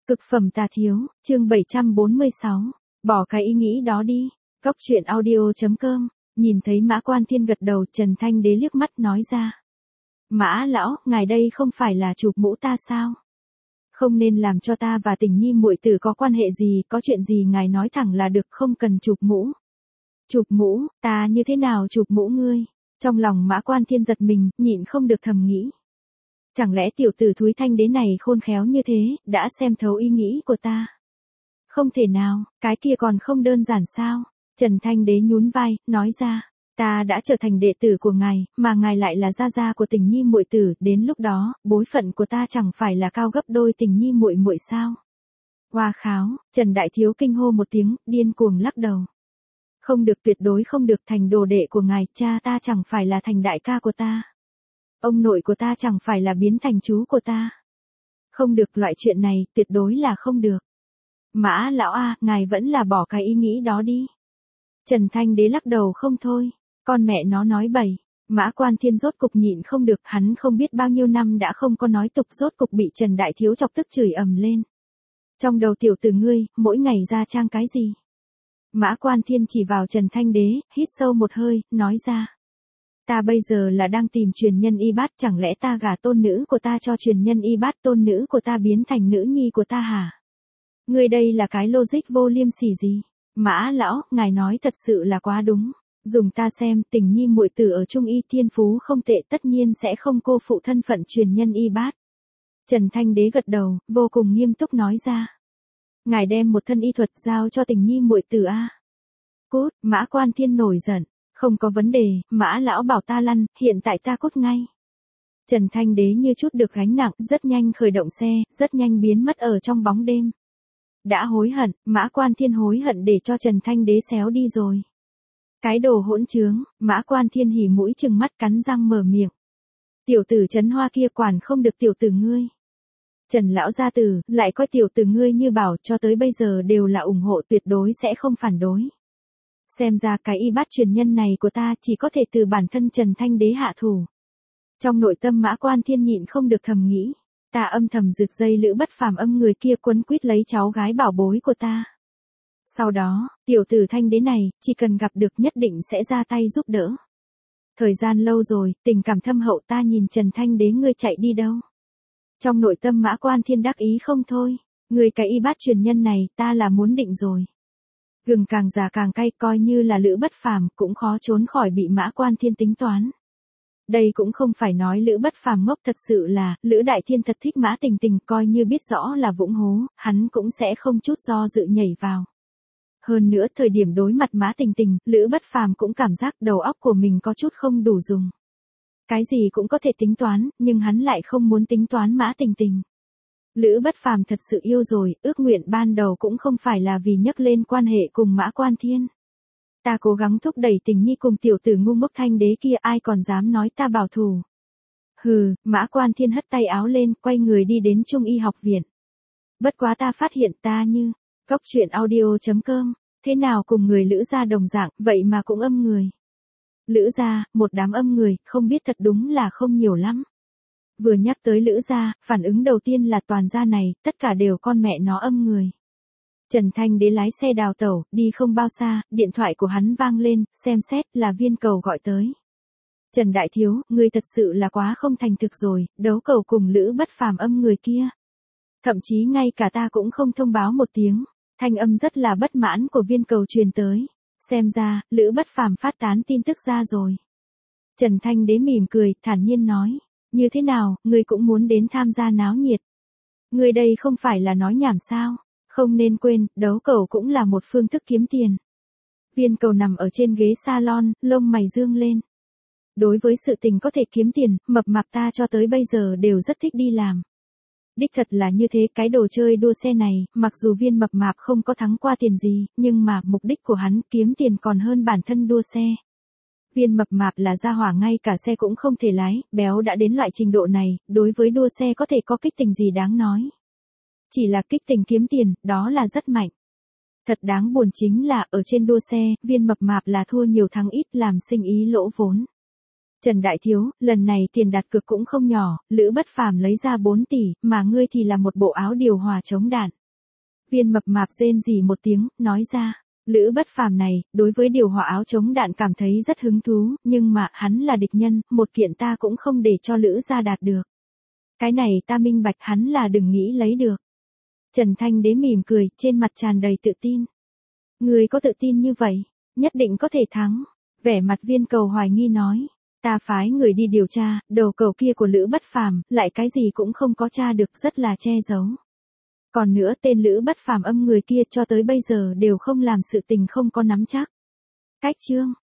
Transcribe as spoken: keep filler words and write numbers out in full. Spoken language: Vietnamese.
Cực phẩm tà thiếu, chương bảy trăm bốn mươi sáu. Bỏ cái ý nghĩ đó đi. Góc truyện audio chấm com. Nhìn thấy Mã Quan Thiên gật đầu, Trần Thanh Đế liếc mắt nói ra. Mã lão, ngài đây không phải là chụp mũ ta sao? Không nên làm cho ta và Tình Nhi muội tử có quan hệ gì, có chuyện gì ngài nói thẳng là được, không cần chụp mũ. Chụp mũ, ta như thế nào chụp mũ ngươi? Trong lòng Mã Quan Thiên giật mình, nhịn không được thầm nghĩ. Chẳng lẽ tiểu tử thúi Thanh Đế này khôn khéo như thế, đã xem thấu ý nghĩ của ta? Không thể nào, cái kia còn không đơn giản sao? Trần Thanh Đế nhún vai, nói ra, ta đã trở thành đệ tử của ngài, mà ngài lại là gia gia của Tình Nhi muội tử, đến lúc đó, bối phận của ta chẳng phải là cao gấp đôi Tình Nhi muội muội sao? Hoa kháo, Trần Đại Thiếu kinh hô một tiếng, điên cuồng lắc đầu. Không được, tuyệt đối không được, thành đồ đệ của ngài, cha ta chẳng phải là thành đại ca của ta. Ông nội của ta chẳng phải là biến thành chú của ta. Không được, loại chuyện này, tuyệt đối là không được. Mã lão a, ngài vẫn là bỏ cái ý nghĩ đó đi. Trần Thanh Đế lắc đầu không thôi, con mẹ nó nói bậy. Mã Quan Thiên rốt cục nhịn không được, hắn không biết bao nhiêu năm đã không có nói tục, rốt cục bị Trần Đại Thiếu chọc tức chửi ầm lên. Trong đầu tiểu tử ngươi, mỗi ngày ra trang cái gì? Mã Quan Thiên chỉ vào Trần Thanh Đế, hít sâu một hơi, nói ra. Ta bây giờ là đang tìm truyền nhân y bát, chẳng lẽ ta gả tôn nữ của ta cho truyền nhân y bát, tôn nữ của ta biến thành nữ nhi của ta hả? Ngươi đây là cái logic vô liêm sỉ gì? Mã lão, ngài nói thật sự là quá đúng. Dùng ta xem, Tình Nhi muội tử ở Trung Y thiên phú không tệ, tất nhiên sẽ không cô phụ thân phận truyền nhân y bát. Trần Thanh Đế gật đầu, vô cùng nghiêm túc nói ra. Ngài đem một thân y thuật giao cho Tình Nhi muội tử a. Cút, Mã Quan Thiên nổi giận. Không có vấn đề, Mã lão bảo ta lăn, hiện tại ta cút ngay. Trần Thanh Đế như chút được gánh nặng, rất nhanh khởi động xe, rất nhanh biến mất ở trong bóng đêm. Đã hối hận, Mã Quan Thiên hối hận để cho Trần Thanh Đế xéo đi rồi. Cái đồ hỗn trướng, Mã Quan Thiên hỉ mũi trừng mắt cắn răng mở miệng. Tiểu tử Trấn Hoa kia quản không được tiểu tử ngươi. Trần lão gia tử, lại coi tiểu tử ngươi như bảo, cho tới bây giờ đều là ủng hộ, tuyệt đối sẽ không phản đối. Xem ra cái y bát truyền nhân này của ta chỉ có thể từ bản thân Trần Thanh Đế hạ thủ. Trong nội tâm Mã Quan Thiên nhịn không được thầm nghĩ, ta âm thầm rực dây lữ bất phàm âm người kia quấn quýt lấy cháu gái bảo bối của ta. Sau đó, tiểu tử Thanh Đế này, chỉ cần gặp được nhất định sẽ ra tay giúp đỡ. Thời gian lâu rồi, tình cảm thâm hậu, ta nhìn Trần Thanh Đế ngươi chạy đi đâu. Trong nội tâm Mã Quan Thiên đắc ý không thôi, người cái y bát truyền nhân này ta là muốn định rồi. Gừng càng già càng cay, coi như là Lữ Bất Phàm cũng khó trốn khỏi bị Mã Quan Thiên tính toán. Đây cũng không phải nói Lữ Bất Phàm ngốc, thật sự là, Lữ Đại Thiên thật thích Mã Tình Tình, coi như biết rõ là vũng hố, hắn cũng sẽ không chút do dự nhảy vào. Hơn nữa thời điểm đối mặt Mã Tình Tình, Lữ Bất Phàm cũng cảm giác đầu óc của mình có chút không đủ dùng. Cái gì cũng có thể tính toán, nhưng hắn lại không muốn tính toán Mã Tình Tình. Lữ Bất Phàm thật sự yêu rồi, ước nguyện ban đầu cũng không phải là vì nhắc lên quan hệ cùng Mã Quan Thiên. Ta cố gắng thúc đẩy Tình Nhi cùng tiểu tử ngu ngốc Thanh Đế kia, ai còn dám nói ta bảo thủ. Hừ, Mã Quan Thiên hất tay áo lên, quay người đi đến Trung Y học viện. Bất quá ta phát hiện ta như, góc truyện audio chấm com, thế nào cùng người Lữ gia đồng dạng, vậy mà cũng âm người. Lữ gia, một đám âm người, không biết thật đúng là không nhiều lắm. Vừa nhắc tới Lữ gia, phản ứng đầu tiên là toàn gia này, tất cả đều con mẹ nó âm người. Trần Thanh Đế lái xe đào tẩu, đi không bao xa, điện thoại của hắn vang lên, xem xét là Viên Cầu gọi tới. Trần Đại Thiếu, ngươi thật sự là quá không thành thực rồi, đấu cầu cùng Lữ Bất Phàm âm người kia. Thậm chí ngay cả ta cũng không thông báo một tiếng, thanh âm rất là bất mãn của Viên Cầu truyền tới. Xem ra, Lữ Bất Phàm phát tán tin tức ra rồi. Trần Thanh Đế mỉm cười, thản nhiên nói. Như thế nào, ngươi cũng muốn đến tham gia náo nhiệt. Ngươi đây không phải là nói nhảm sao, không nên quên, đấu cầu cũng là một phương thức kiếm tiền. Viên Cầu nằm ở trên ghế salon, lông mày dương lên. Đối với sự tình có thể kiếm tiền, mập mạp ta cho tới bây giờ đều rất thích đi làm. Đích thật là như thế, cái đồ chơi đua xe này, mặc dù Viên mập mạp không có thắng qua tiền gì, nhưng mà mục đích của hắn kiếm tiền còn hơn bản thân đua xe. Viên mập mạp là gia hỏa ngay cả xe cũng không thể lái, béo đã đến loại trình độ này, đối với đua xe có thể có kích tình gì đáng nói. Chỉ là kích tình kiếm tiền, đó là rất mạnh. Thật đáng buồn chính là, ở trên đua xe, Viên mập mạp là thua nhiều thắng ít, làm sinh ý lỗ vốn. Trần Đại Thiếu, lần này tiền đặt cược cũng không nhỏ, Lữ Bất Phàm lấy ra bốn tỷ, mà ngươi thì là một bộ áo điều hòa chống đạn. Viên mập mạp rên rỉ một tiếng, nói ra. Lữ Bất Phàm này, đối với điều hòa áo chống đạn cảm thấy rất hứng thú, nhưng mà, hắn là địch nhân, một kiện ta cũng không để cho Lữ gia đạt được. Cái này ta minh bạch hắn là đừng nghĩ lấy được. Trần Thanh Đế mỉm cười, trên mặt tràn đầy tự tin. Người có tự tin như vậy, nhất định có thể thắng. Vẻ mặt Viên Cầu hoài nghi nói. Ta phái người đi điều tra, đầu cầu kia của Lữ Bất Phàm, lại cái gì cũng không có tra được, rất là che giấu. Còn nữa tên Lữ Bất Phàm âm người kia cho tới bây giờ đều không làm sự tình không có nắm chắc. Cách chương